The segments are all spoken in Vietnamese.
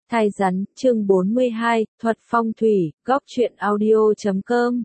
Thai rắn, chương 42, thuật phong thủy, góc truyện audio.com.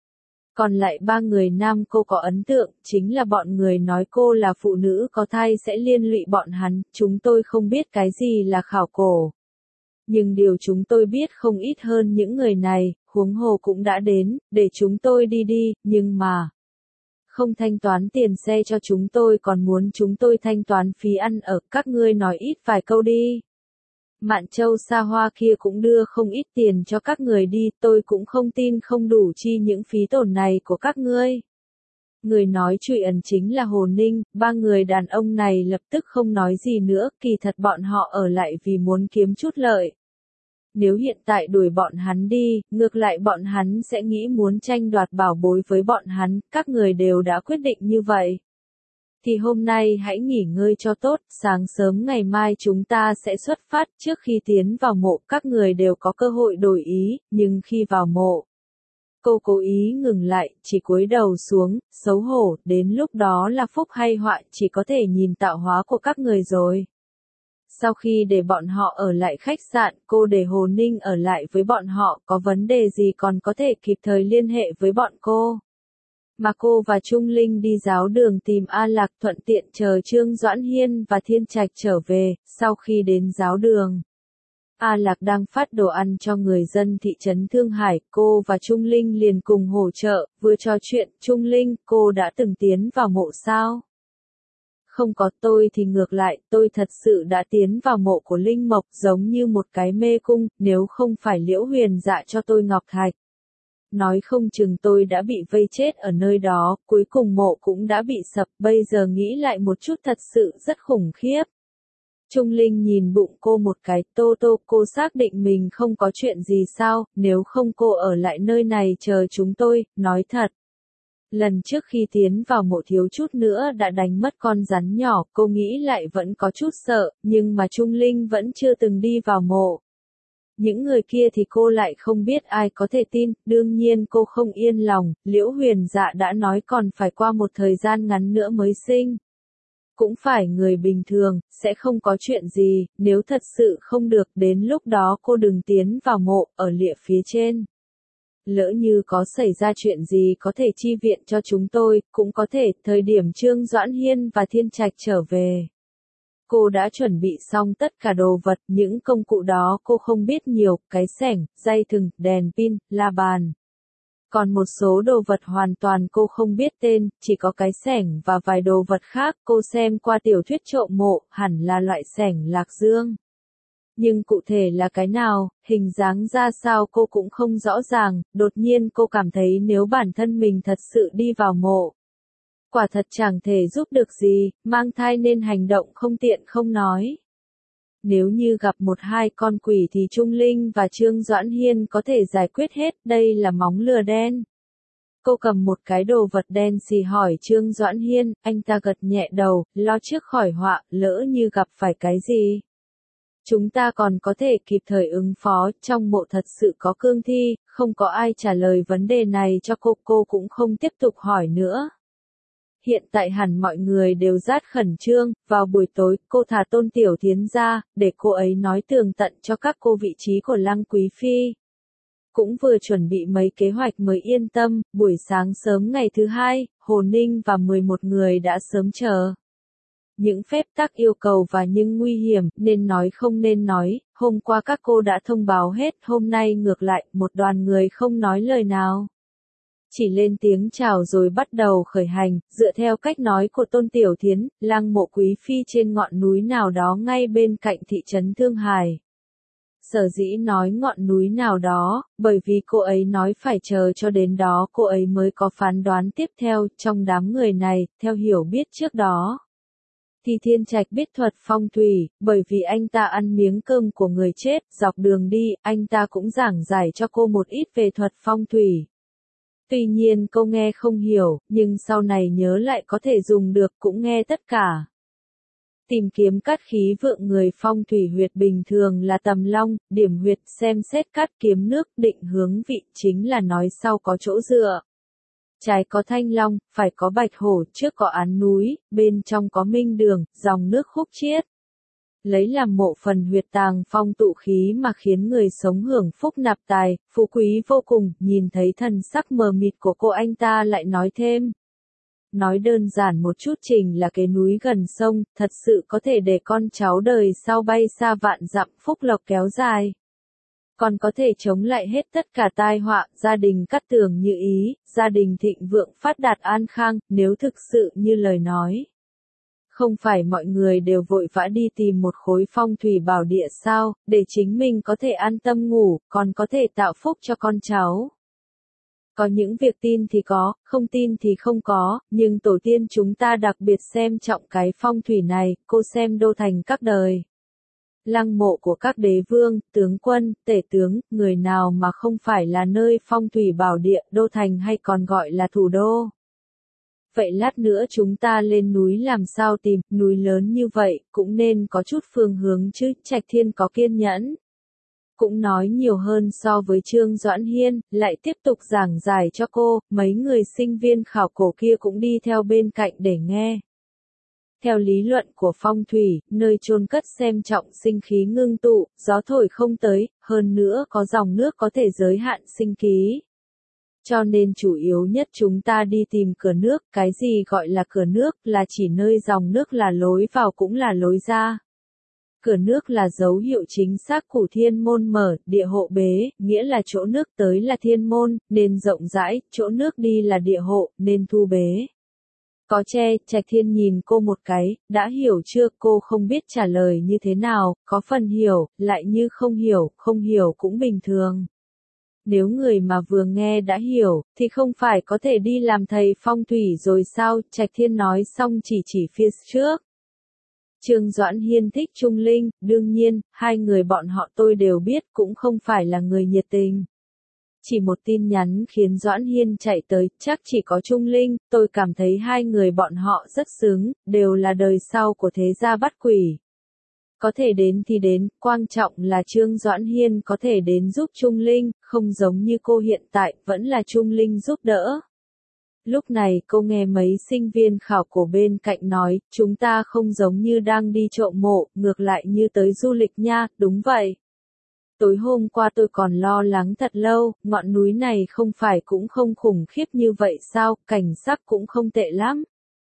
Còn lại ba người nam cô có ấn tượng, chính là bọn người nói cô là phụ nữ có thai sẽ liên lụy bọn hắn, chúng tôi không biết cái gì là khảo cổ. Nhưng điều chúng tôi biết không ít hơn những người này, huống hồ cũng đã đến, để chúng tôi đi, nhưng mà không thanh toán tiền xe cho chúng tôi còn muốn chúng tôi thanh toán phí ăn ở, các ngươi nói ít vài câu đi. Mạn Châu xa hoa kia cũng đưa không ít tiền cho các người đi, tôi cũng không tin không đủ chi những phí tổn này của các ngươi. Người nói trụy ẩn chính là Hồ Ninh, ba người đàn ông này lập tức không nói gì nữa, kỳ thật bọn họ ở lại vì muốn kiếm chút lợi. Nếu hiện tại đuổi bọn hắn đi, ngược lại bọn hắn sẽ nghĩ muốn tranh đoạt bảo bối với bọn hắn, các người đều đã quyết định như vậy. Thì hôm nay hãy nghỉ ngơi cho tốt, sáng sớm ngày mai chúng ta sẽ xuất phát, trước khi tiến vào mộ các người đều có cơ hội đổi ý, nhưng khi vào mộ, cô cố ý ngừng lại, chỉ cúi đầu xuống, xấu hổ, đến lúc đó là phúc hay họa chỉ có thể nhìn tạo hóa của các người rồi. Sau khi để bọn họ ở lại khách sạn, cô để Hồ Ninh ở lại với bọn họ, có vấn đề gì còn có thể kịp thời liên hệ với bọn cô. Mà cô và Trung Linh đi giáo đường tìm A Lạc thuận tiện chờ Trương Doãn Hiên và Thiên Trạch trở về, sau khi đến giáo đường. A Lạc đang phát đồ ăn cho người dân thị trấn Thương Hải, cô và Trung Linh liền cùng hỗ trợ, vừa trò chuyện, Trung Linh, cô đã từng tiến vào mộ sao? Không có, tôi thì ngược lại, tôi thật sự đã tiến vào mộ của Linh Mộc giống như một cái mê cung, nếu không phải Liễu Huyền dạ cho tôi ngọc thạch. Nói không chừng tôi đã bị vây chết ở nơi đó, cuối cùng mộ cũng đã bị sập, bây giờ nghĩ lại một chút thật sự rất khủng khiếp. Trung Linh nhìn bụng cô một cái, Tô, cô xác định mình không có chuyện gì sao, nếu không cô ở lại nơi này chờ chúng tôi, nói thật. Lần trước khi tiến vào mộ thiếu chút nữa đã đánh mất con rắn nhỏ, cô nghĩ lại vẫn có chút sợ, nhưng mà Trung Linh vẫn chưa từng đi vào mộ. Những người kia thì cô lại không biết ai có thể tin, đương nhiên cô không yên lòng, Liễu Huyền dạ đã nói còn phải qua một thời gian ngắn nữa mới sinh. Cũng phải người bình thường, sẽ không có chuyện gì, nếu thật sự không được đến lúc đó cô đừng tiến vào mộ, ở lịa phía trên. Lỡ như có xảy ra chuyện gì có thể chi viện cho chúng tôi, cũng có thể, thời điểm Trương Doãn Hiên và Thiên Trạch trở về. Cô đã chuẩn bị xong tất cả đồ vật, những công cụ đó cô không biết nhiều, cái xẻng, dây thừng, đèn pin, la bàn. Còn một số đồ vật hoàn toàn cô không biết tên, chỉ có cái xẻng và vài đồ vật khác cô xem qua tiểu thuyết trộm mộ, hẳn là loại xẻng lạc dương. Nhưng cụ thể là cái nào, hình dáng ra sao cô cũng không rõ ràng, đột nhiên cô cảm thấy nếu bản thân mình thật sự đi vào mộ. Quả thật chẳng thể giúp được gì, mang thai nên hành động không tiện không nói. Nếu như gặp một hai con quỷ thì Trung Linh và Trương Doãn Hiên có thể giải quyết hết, đây là móng lừa đen. Cô cầm một cái đồ vật đen xì hỏi Trương Doãn Hiên, anh ta gật nhẹ đầu, lo trước khỏi họa, lỡ như gặp phải cái gì. Chúng ta còn có thể kịp thời ứng phó, trong mộ thật sự có cương thi, không có ai trả lời vấn đề này cho cô cũng không tiếp tục hỏi nữa. Hiện tại hẳn mọi người đều rất khẩn trương, vào buổi tối, cô thả Tôn Tiểu Thiến ra, để cô ấy nói tường tận cho các cô vị trí của Lăng Quý Phi. Cũng vừa chuẩn bị mấy kế hoạch mới yên tâm, buổi sáng sớm ngày thứ hai, Hồ Ninh và 11 người đã sớm chờ. Những phép tắc yêu cầu và những nguy hiểm, nên nói không nên nói, hôm qua các cô đã thông báo hết, hôm nay ngược lại, một đoàn người không nói lời nào. Chỉ lên tiếng chào rồi bắt đầu khởi hành, dựa theo cách nói của Tôn Tiểu Thiến, lăng mộ Quý Phi trên ngọn núi nào đó ngay bên cạnh thị trấn Thương Hải. Sở dĩ nói ngọn núi nào đó, bởi vì cô ấy nói phải chờ cho đến đó cô ấy mới có phán đoán tiếp theo, trong đám người này, theo hiểu biết trước đó. Thì Thiên Trạch biết thuật phong thủy, bởi vì anh ta ăn miếng cơm của người chết, dọc đường đi, anh ta cũng giảng giải cho cô một ít về thuật phong thủy. Tuy nhiên cô nghe không hiểu, nhưng sau này nhớ lại có thể dùng được cũng nghe tất cả. Tìm kiếm cát khí vượng người phong thủy huyệt bình thường là tầm long, điểm huyệt xem xét cát kiếm nước định hướng vị chính là nói sau có chỗ dựa. Trái có thanh long, phải có bạch hổ, trước có án núi, bên trong có minh đường, dòng nước khúc chiết. lấy làm mộ phần huyệt tàng phong tụ khí mà khiến người sống hưởng phúc nạp tài, phú quý vô cùng. Nhìn thấy thần sắc mờ mịt của cô, anh ta lại nói thêm. Nói đơn giản một chút, Trình là cái núi gần sông, thật sự có thể để con cháu đời sau bay xa vạn dặm, phúc lộc kéo dài. Còn có thể chống lại hết tất cả tai họa, gia đình cát tường như ý, gia đình thịnh vượng phát đạt an khang, nếu thực sự như lời nói. Không phải mọi người đều vội vã đi tìm một khối phong thủy bảo địa sao, để chính mình có thể an tâm ngủ, còn có thể tạo phúc cho con cháu. Có những việc tin thì có, không tin thì không có, nhưng tổ tiên chúng ta đặc biệt xem trọng cái phong thủy này, cô xem đô thành các đời. Lăng mộ của các đế vương, tướng quân, tể tướng, người nào mà không phải là nơi phong thủy bảo địa, đô thành hay còn gọi là thủ đô. Vậy lát nữa chúng ta lên núi làm sao tìm, núi lớn như vậy, cũng nên có chút phương hướng chứ, Trạch Thiên có kiên nhẫn. Cũng nói nhiều hơn so với Trương Doãn Hiên, lại tiếp tục giảng giải cho cô, mấy người sinh viên khảo cổ kia cũng đi theo bên cạnh để nghe. Theo lý luận của phong thủy, nơi chôn cất xem trọng sinh khí ngưng tụ, gió thổi không tới, hơn nữa có dòng nước có thể giới hạn sinh khí. Cho nên chủ yếu nhất chúng ta đi tìm cửa nước, cái gì gọi là cửa nước là chỉ nơi dòng nước là lối vào cũng là lối ra. Cửa nước là dấu hiệu chính xác của thiên môn mở, địa hộ bế, nghĩa là chỗ nước tới là thiên môn, nên rộng rãi, chỗ nước đi là địa hộ, nên thu bế. Có che, Trạch Thiên nhìn cô một cái, đã hiểu chưa? Cô không biết trả lời như thế nào, có phần hiểu, lại như không hiểu cũng bình thường. Nếu người mà vừa nghe đã hiểu, thì không phải có thể đi làm thầy phong thủy rồi sao? Trạch Thiên nói xong chỉ phía trước. Trương Doãn Hiên thích Trung Linh, đương nhiên, hai người bọn họ tôi đều biết cũng không phải là người nhiệt tình. Chỉ một tin nhắn khiến Doãn Hiên chạy tới, chắc chỉ có Trung Linh, tôi cảm thấy hai người bọn họ rất xứng, đều là đời sau của thế gia bắt quỷ. Có thể đến thì đến, quan trọng là Trương Doãn Hiên có thể đến giúp Trung Linh, không giống như cô hiện tại, vẫn là Trung Linh giúp đỡ. Lúc này cô nghe mấy sinh viên khảo cổ bên cạnh nói, chúng ta không giống như đang đi trộm mộ, ngược lại như tới du lịch nha, đúng vậy. Tối hôm qua tôi còn lo lắng thật lâu, ngọn núi này không phải cũng không khủng khiếp như vậy sao, cảnh sắc cũng không tệ lắm.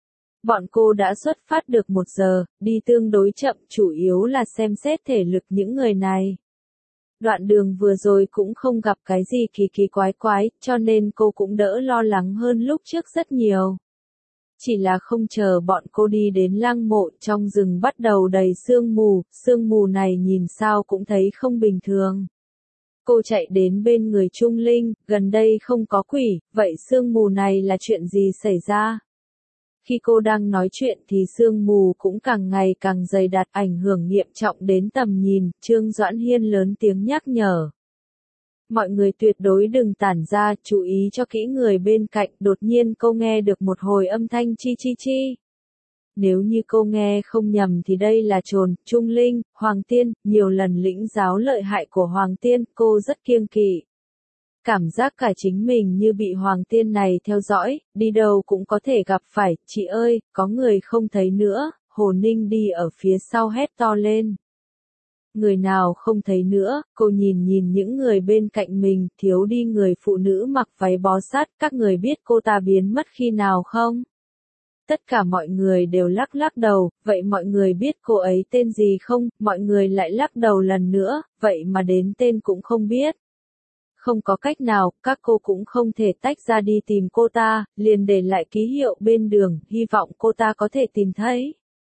Bọn cô đã xuất phát được 1 giờ, đi tương đối chậm, chủ yếu là xem xét thể lực những người này. Đoạn đường vừa rồi cũng không gặp cái gì kỳ quái, cho nên cô cũng đỡ lo lắng hơn lúc trước rất nhiều. Chỉ là không chờ bọn cô đi đến lăng mộ, trong rừng bắt đầu đầy sương mù này nhìn sao cũng thấy không bình thường. Cô chạy đến bên người Trung Linh, gần đây không có quỷ, vậy sương mù này là chuyện gì xảy ra? Khi cô đang nói chuyện thì sương mù cũng càng ngày càng dày đặc, ảnh hưởng nghiêm trọng đến tầm nhìn, Trương Doãn Hiên lớn tiếng nhắc nhở. Mọi người tuyệt đối đừng tản ra, chú ý cho kỹ người bên cạnh, đột nhiên cô nghe được một hồi âm thanh chi. Nếu như cô nghe không nhầm thì đây là Trồn, Trung Linh, Hoàng Tiên, nhiều lần lĩnh giáo lợi hại của Hoàng Tiên, cô rất kiêng kỵ. Cảm giác cả chính mình như bị Hoàng Tiên này theo dõi, đi đâu cũng có thể gặp phải, chị ơi, có người không thấy nữa, Hồ Ninh đi ở phía sau hét to lên. Người nào không thấy nữa, cô nhìn những người bên cạnh mình, thiếu đi người phụ nữ mặc váy bó sát, các người biết cô ta biến mất khi nào không? Tất cả mọi người đều lắc đầu, vậy mọi người biết cô ấy tên gì không? Mọi người lại lắc đầu lần nữa, vậy mà đến tên cũng không biết. Không có cách nào, các cô cũng không thể tách ra đi tìm cô ta, liền để lại ký hiệu bên đường, hy vọng cô ta có thể tìm thấy.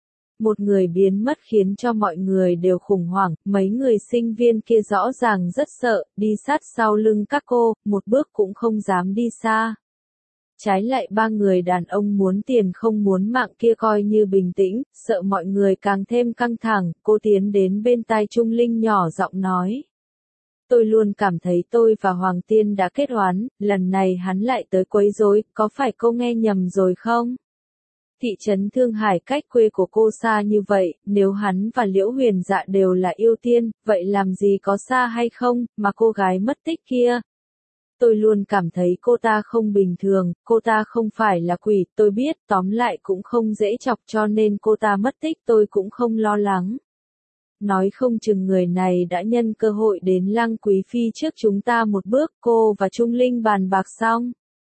Một người biến mất khiến cho mọi người đều khủng hoảng, mấy người sinh viên kia rõ ràng rất sợ, đi sát sau lưng các cô, một bước cũng không dám đi xa. Trái lại 3 người đàn ông muốn tiền không muốn mạng kia coi như bình tĩnh, sợ mọi người càng thêm căng thẳng, cô tiến đến bên tai Trung Linh nhỏ giọng nói. Tôi luôn cảm thấy tôi và Hoàng Tiên đã kết oán, lần này hắn lại tới quấy rối, có phải cô nghe nhầm rồi không? Thị trấn Thương Hải cách quê của cô xa như vậy, nếu hắn và Liễu Huyền Dạ đều là yêu tiên, vậy làm gì có xa hay không, mà cô gái mất tích kia? Tôi luôn cảm thấy cô ta không bình thường, cô ta không phải là quỷ, tôi biết, tóm lại cũng không dễ chọc cho nên cô ta mất tích tôi cũng không lo lắng. Nói không chừng người này đã nhân cơ hội đến Lăng Quý Phi trước chúng ta một bước, cô và Trung Linh bàn bạc xong.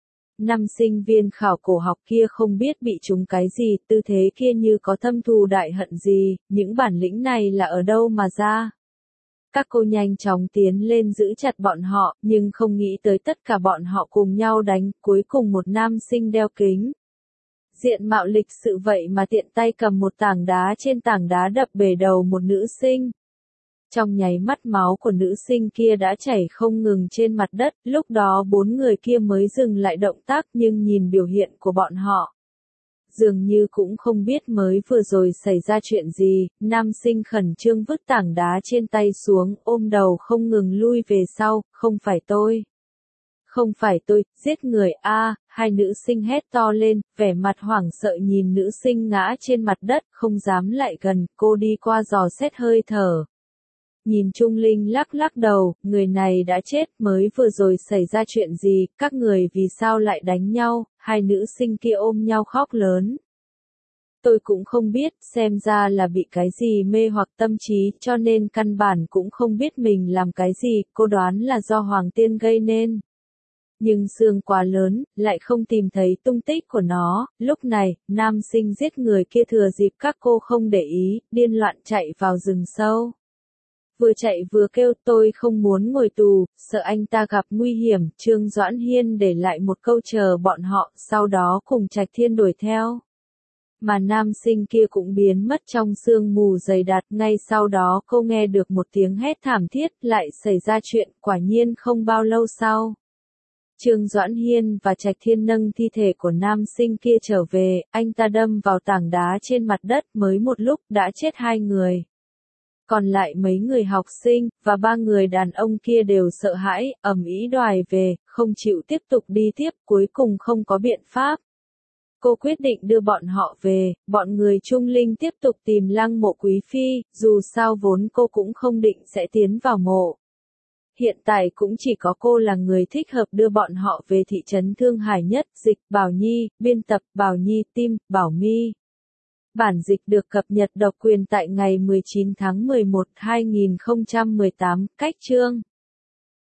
Năm sinh viên khảo cổ học kia không biết bị trúng cái gì, tư thế kia như có thâm thù đại hận gì, những bản lĩnh này là ở đâu mà ra. Các cô nhanh chóng tiến lên giữ chặt bọn họ, nhưng không nghĩ tới tất cả bọn họ cùng nhau đánh, cuối cùng một nam sinh đeo kính. Diện mạo lịch sự vậy mà tiện tay cầm một tảng đá, trên tảng đá đập bể đầu một nữ sinh. Trong nháy mắt máu của nữ sinh kia đã chảy không ngừng trên mặt đất, lúc đó 4 người kia mới dừng lại động tác, nhưng nhìn biểu hiện của bọn họ. Dường như cũng không biết mới vừa rồi xảy ra chuyện gì, nam sinh khẩn trương vứt tảng đá trên tay xuống, ôm đầu không ngừng lui về sau, không phải tôi. Không phải tôi, giết người a, hai nữ sinh hét to lên, vẻ mặt hoảng sợ nhìn nữ sinh ngã trên mặt đất, không dám lại gần, cô đi qua dò xét hơi thở. Nhìn Trung Linh lắc lắc đầu, người này đã chết, mới vừa rồi xảy ra chuyện gì, các người vì sao lại đánh nhau, hai nữ sinh kia ôm nhau khóc lớn. Tôi cũng không biết, xem ra là bị cái gì mê hoặc tâm trí, cho nên căn bản cũng không biết mình làm cái gì, cô đoán là do Hoàng Tiên gây nên. Nhưng xương quá lớn, lại không tìm thấy tung tích của nó, lúc này, nam sinh giết người kia thừa dịp các cô không để ý, điên loạn chạy vào rừng sâu. Vừa chạy vừa kêu tôi không muốn ngồi tù, sợ anh ta gặp nguy hiểm, Trương Doãn Hiên để lại một câu chờ bọn họ, sau đó cùng Trạch Thiên đuổi theo. Mà nam sinh kia cũng biến mất trong sương mù dày đặc, ngay sau đó cô nghe được một tiếng hét thảm thiết, lại xảy ra chuyện, quả nhiên không bao lâu sau. Trương Doãn Hiên và Trạch Thiên nâng thi thể của nam sinh kia trở về, anh ta đâm vào tảng đá trên mặt đất, mới một lúc đã chết 2 người. Còn lại mấy người học sinh, và 3 người đàn ông kia đều sợ hãi, ầm ĩ đòi về, không chịu tiếp tục đi tiếp, cuối cùng không có biện pháp. Cô quyết định đưa bọn họ về, bọn người Trung Linh tiếp tục tìm Lăng Mộ Quý Phi, dù sao vốn cô cũng không định sẽ tiến vào mộ. Hiện tại cũng chỉ có cô là người thích hợp đưa bọn họ về thị trấn Thương Hải nhất, dịch Bảo Nhi, biên tập Bảo Nhi, Tim, Bảo My. Bản dịch được cập nhật độc quyền tại ngày 19 tháng 11, 2018, cách chương.